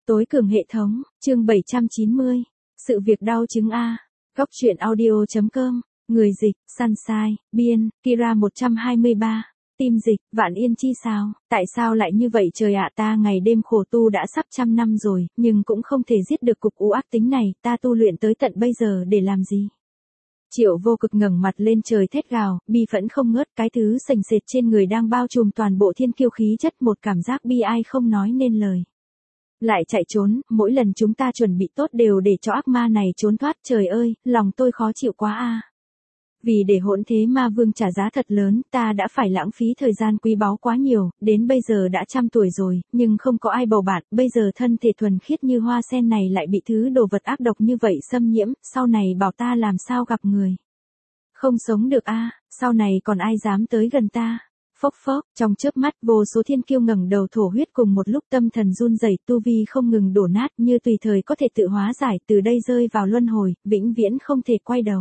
Tối cường hệ thống, chương 790. Sự việc đau chứng A. Góc truyện audio.com. Người dịch, Sunshine, biên, Kira 123. Tim dịch, Vạn Yên chi sao? Tại sao lại như vậy trời ạ, ta ngày đêm khổ tu đã sắp 100 năm rồi, nhưng cũng không thể giết được cục u ác tính này, ta tu luyện tới tận bây giờ để làm gì? Triệu Vô Cực ngẩng mặt lên trời thét gào, bi phẫn không ngớt, cái thứ sềnh sệt trên người đang bao trùm toàn bộ thiên kiêu khí chất, một cảm giác bi ai không nói nên lời. Lại chạy trốn, mỗi lần chúng ta chuẩn bị tốt đều để cho ác ma này trốn thoát, trời ơi, lòng tôi khó chịu quá a. Vì để hỗn thế ma vương trả giá thật lớn, ta đã phải lãng phí thời gian quý báu quá nhiều, đến bây giờ đã 100 tuổi rồi, nhưng không có ai bầu bạn, bây giờ thân thể thuần khiết như hoa sen này lại bị thứ đồ vật ác độc như vậy xâm nhiễm, sau này bảo ta làm sao gặp người. Không sống được a, sau này còn ai dám tới gần ta. Phốc phốc, trong chớp mắt vô số thiên kiêu ngẩng đầu thổ huyết cùng một lúc, tâm thần run rẩy, tu vi không ngừng đổ nát, như tùy thời có thể tự hóa giải, từ đây rơi vào luân hồi, vĩnh viễn không thể quay đầu.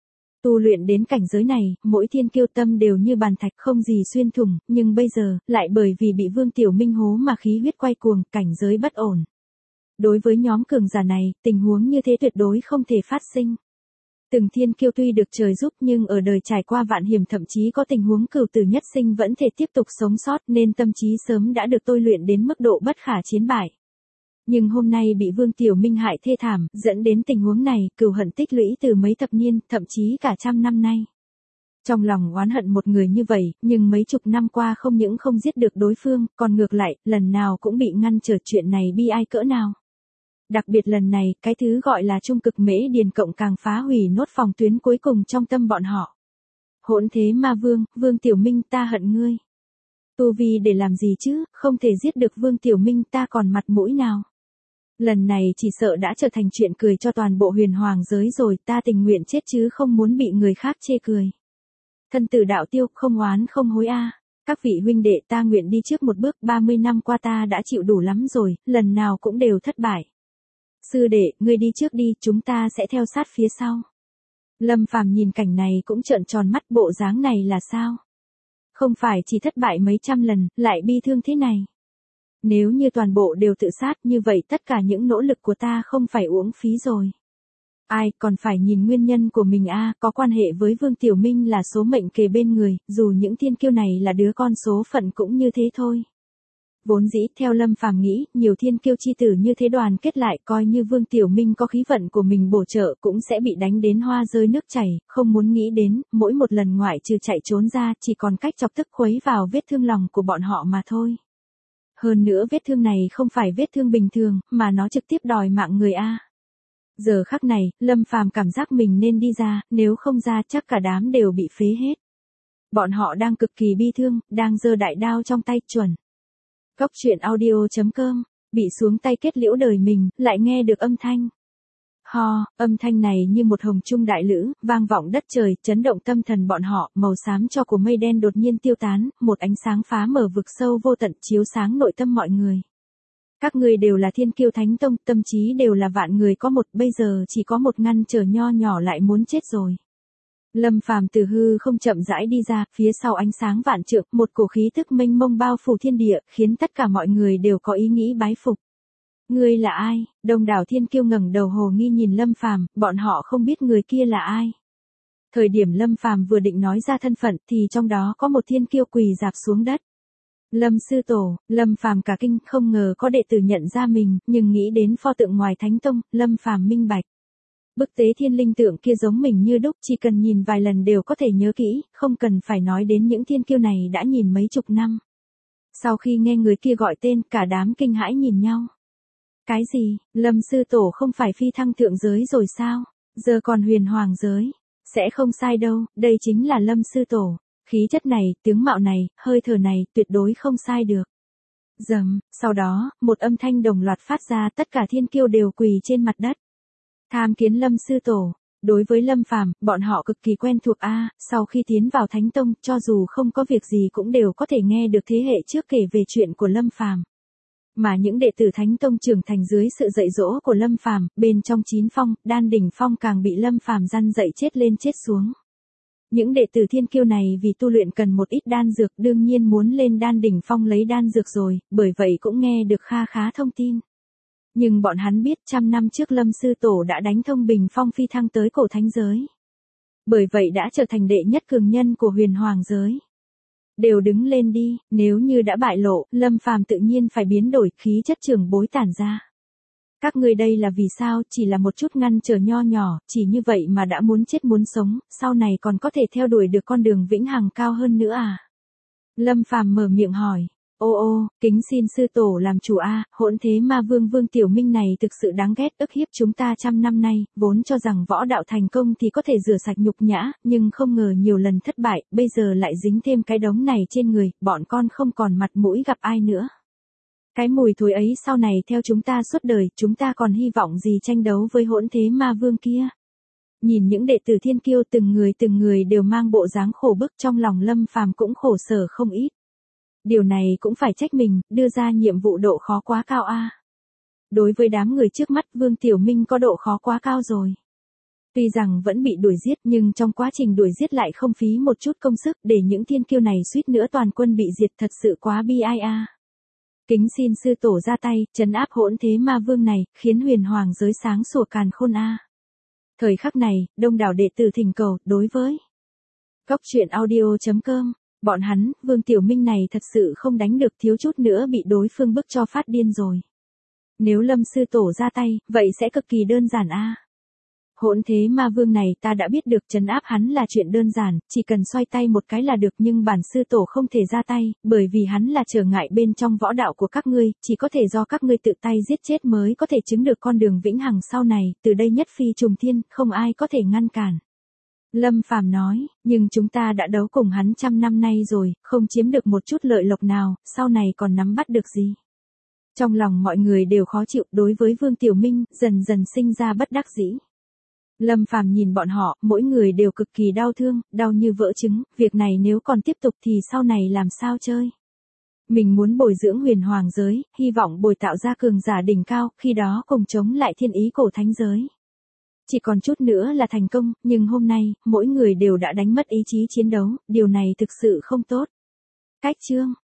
Tu luyện đến cảnh giới này, mỗi thiên kiêu tâm đều như bàn thạch không gì xuyên thủng, nhưng bây giờ, lại bởi vì bị Vương Tiểu Minh hố mà khí huyết quay cuồng, cảnh giới bất ổn. Đối với nhóm cường giả này, tình huống như thế tuyệt đối không thể phát sinh. Từng thiên kiêu tuy được trời giúp nhưng ở đời trải qua vạn hiểm, thậm chí có tình huống cửu tử nhất sinh vẫn thể tiếp tục sống sót, nên tâm trí sớm đã được tôi luyện đến mức độ bất khả chiến bại. Nhưng hôm nay bị Vương Tiểu Minh hại thê thảm, dẫn đến tình huống này, cừu hận tích lũy từ mấy thập niên, thậm chí cả 100 năm nay. Trong lòng oán hận một người như vậy, nhưng mấy chục năm qua không những không giết được đối phương, còn ngược lại, lần nào cũng bị ngăn trở, chuyện này bi ai cỡ nào. Đặc biệt lần này, cái thứ gọi là trung cực mễ điền cộng càng phá hủy nốt phòng tuyến cuối cùng trong tâm bọn họ. Hỗn thế ma vương, Vương Tiểu Minh, ta hận ngươi. Tu vi để làm gì chứ, không thể giết được Vương Tiểu Minh, ta còn mặt mũi nào. Lần này chỉ sợ đã trở thành chuyện cười cho toàn bộ huyền hoàng giới rồi, ta tình nguyện chết chứ không muốn bị người khác chê cười. Thân tử đạo tiêu, không oán không hối a. Các vị huynh đệ, ta nguyện đi trước một bước, 30 năm qua ta đã chịu đủ lắm rồi, lần nào cũng đều thất bại. Sư đệ, ngươi đi trước đi, chúng ta sẽ theo sát phía sau. Lâm Phàm nhìn cảnh này cũng trợn tròn mắt, bộ dáng này là sao? Không phải chỉ thất bại mấy trăm lần, lại bi thương thế này. Nếu như toàn bộ đều tự sát như vậy, tất cả những nỗ lực của ta không phải uổng phí rồi. Ai còn phải nhìn nguyên nhân của mình a, có quan hệ với Vương Tiểu Minh là số mệnh kề bên người, dù những thiên kiêu này là đứa con số phận cũng như thế thôi. Vốn dĩ, theo Lâm Phàm nghĩ, nhiều thiên kiêu chi tử như thế đoàn kết lại, coi như Vương Tiểu Minh có khí vận của mình bổ trợ cũng sẽ bị đánh đến hoa rơi nước chảy, không muốn nghĩ đến, mỗi một lần ngoại trừ chạy trốn ra, chỉ còn cách chọc tức khuấy vào vết thương lòng của bọn họ mà thôi. Hơn nữa vết thương này không phải vết thương bình thường, mà nó trực tiếp đòi mạng người a. Giờ khắc này, Lâm Phàm cảm giác mình nên đi ra, nếu không ra chắc cả đám đều bị phế hết. Bọn họ đang cực kỳ bi thương, đang giơ đại đao trong tay, chuẩn. Góc truyện audio.com, bị xuống tay kết liễu đời mình, lại nghe được âm thanh. Ho, âm thanh này như một hồng trung đại lữ, vang vọng đất trời, chấn động tâm thần bọn họ, màu xám cho của mây đen đột nhiên tiêu tán, một ánh sáng phá mở vực sâu vô tận chiếu sáng nội tâm mọi người. Các người đều là thiên kiêu thánh tông, tâm trí đều là vạn người có một, bây giờ chỉ có một ngăn trở nho nhỏ lại muốn chết rồi. Lâm Phàm từ hư không chậm rãi đi ra, phía sau ánh sáng vạn trượng, một cổ khí tức mênh mông bao phủ thiên địa, khiến tất cả mọi người đều có ý nghĩ bái phục. Ngươi là ai? Đông đảo thiên kiêu ngẩng đầu hồ nghi nhìn Lâm Phàm, bọn họ không biết người kia là ai. Thời điểm Lâm Phàm vừa định nói ra thân phận thì trong đó có một thiên kiêu quỳ rạp xuống đất. Lâm sư tổ, Lâm Phàm cả kinh, không ngờ có đệ tử nhận ra mình, nhưng nghĩ đến pho tượng ngoài thánh tông, Lâm Phàm minh bạch. Bức tế thiên linh tượng kia giống mình như đúc, chỉ cần nhìn vài lần đều có thể nhớ kỹ, không cần phải nói đến những thiên kiêu này đã nhìn mấy chục năm. Sau khi nghe người kia gọi tên, cả đám kinh hãi nhìn nhau. Cái gì, Lâm sư tổ không phải phi thăng thượng giới rồi sao? Giờ còn huyền hoàng giới. Sẽ không sai đâu, đây chính là Lâm sư tổ. Khí chất này, tướng mạo này, hơi thở này, tuyệt đối không sai được. Dầm, sau đó, một âm thanh đồng loạt phát ra, tất cả thiên kiêu đều quỳ trên mặt đất. Tham kiến Lâm sư tổ. Đối với Lâm Phàm, bọn họ cực kỳ quen thuộc a, sau khi tiến vào Thánh Tông, cho dù không có việc gì cũng đều có thể nghe được thế hệ trước kể về chuyện của Lâm Phàm. Mà những đệ tử Thánh Tông trưởng thành dưới sự dạy dỗ của Lâm Phàm, bên trong 9 phong, Đan đỉnh phong càng bị Lâm Phàm răn dạy chết lên chết xuống. Những đệ tử thiên kiêu này vì tu luyện cần một ít đan dược, đương nhiên muốn lên Đan đỉnh phong lấy đan dược rồi, bởi vậy cũng nghe được kha khá thông tin. Nhưng bọn hắn biết 100 năm trước Lâm Sư Tổ đã đánh thông bình phong phi thăng tới cổ thánh giới. Bởi vậy đã trở thành đệ nhất cường nhân của huyền hoàng giới. Đều đứng lên đi, nếu như đã bại lộ, Lâm Phàm tự nhiên phải biến đổi khí chất trưởng bối tản ra. Các ngươi đây là vì sao, chỉ là một chút ngăn trở nho nhỏ, chỉ như vậy mà đã muốn chết muốn sống, sau này còn có thể theo đuổi được con đường vĩnh hằng cao hơn nữa à? Lâm Phàm mở miệng hỏi. Ô, kính xin sư tổ làm chủ a, hỗn thế ma vương Vương Tiểu Minh này thực sự đáng ghét, ức hiếp chúng ta 100 năm nay, vốn cho rằng võ đạo thành công thì có thể rửa sạch nhục nhã, nhưng không ngờ nhiều lần thất bại, bây giờ lại dính thêm cái đống này trên người, bọn con không còn mặt mũi gặp ai nữa. Cái mùi thối ấy sau này theo chúng ta suốt đời, chúng ta còn hy vọng gì tranh đấu với hỗn thế ma vương kia. Nhìn những đệ tử thiên kiêu từng người đều mang bộ dáng khổ bức, trong lòng Lâm Phàm cũng khổ sở không ít. Điều này cũng phải trách mình, đưa ra nhiệm vụ độ khó quá cao a. Đối với đám người trước mắt, Vương Tiểu Minh có độ khó quá cao rồi. Tuy rằng vẫn bị đuổi giết nhưng trong quá trình đuổi giết lại không phí một chút công sức, để những thiên kiêu này suýt nữa toàn quân bị diệt, thật sự quá bi ai a. Kính xin sư tổ ra tay, trấn áp hỗn thế ma vương này, khiến huyền hoàng giới sáng sủa càn khôn a. Thời khắc này, đông đảo đệ tử thỉnh cầu, đối với Goctruyện.audio.com, bọn hắn, Vương Tiểu Minh này thật sự không đánh được, thiếu chút nữa bị đối phương bức cho phát điên rồi. Nếu Lâm sư tổ ra tay, vậy sẽ cực kỳ đơn giản a. Hỗn thế ma vương này ta đã biết được, trấn áp hắn là chuyện đơn giản, chỉ cần xoay tay một cái là được, nhưng bản sư tổ không thể ra tay, bởi vì hắn là trở ngại bên trong võ đạo của các ngươi, chỉ có thể do các ngươi tự tay giết chết mới có thể chứng được con đường vĩnh hằng sau này, từ đây nhất phi trùng thiên, không ai có thể ngăn cản. Lâm Phàm nói, nhưng chúng ta đã đấu cùng hắn 100 năm nay rồi, không chiếm được một chút lợi lộc nào, sau này còn nắm bắt được gì. Trong lòng mọi người đều khó chịu, đối với Vương Tiểu Minh, dần dần sinh ra bất đắc dĩ. Lâm Phàm nhìn bọn họ, mỗi người đều cực kỳ đau thương, đau như vỡ trứng, việc này nếu còn tiếp tục thì sau này làm sao chơi. Mình muốn bồi dưỡng huyền hoàng giới, hy vọng bồi tạo ra cường giả đỉnh cao, khi đó cùng chống lại thiên ý cổ thánh giới. Chỉ còn chút nữa là thành công, nhưng hôm nay, mỗi người đều đã đánh mất ý chí chiến đấu, điều này thực sự không tốt. Cách chương